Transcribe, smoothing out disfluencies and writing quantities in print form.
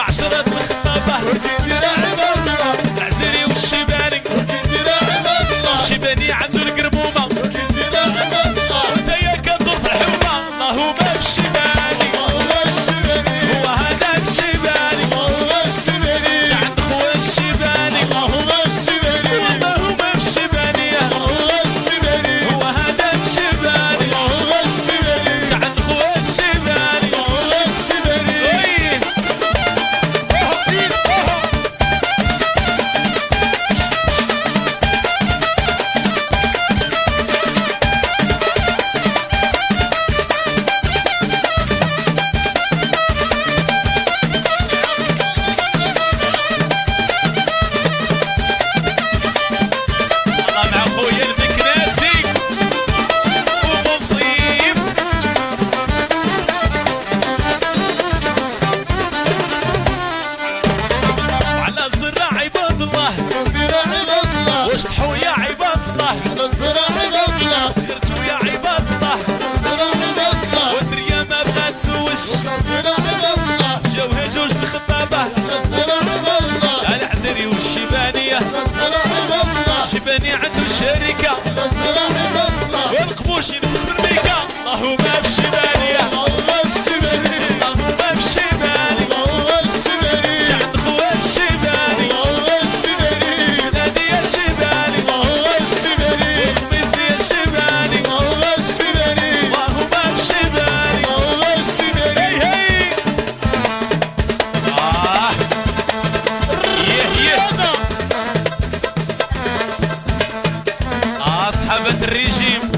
عشرة الخطابة العزيري والشيباني الشيباني عنده القربومة وانت يا كدور في الحومة اللهم بالشيباني هو هذا الشيباني عند خويا الشيباني اللهم بالشيباني هو هذا الشيباني عند خويا الشيباني واشطحوا يا عباد الله سكرتوا يا عباد الله والدنيا ما بغات توش جاوها جوج الخطابة العزيري والشيبانية الشيباني عنده شركة والقبوشي نفخ بالميكا اللهم بالشيبانية اللهم بالشيباني عند خويا الشيباني نادي يا شيباني والخميس يا شيباني اللهم بالشيباني هي هي أصحاب الرجيم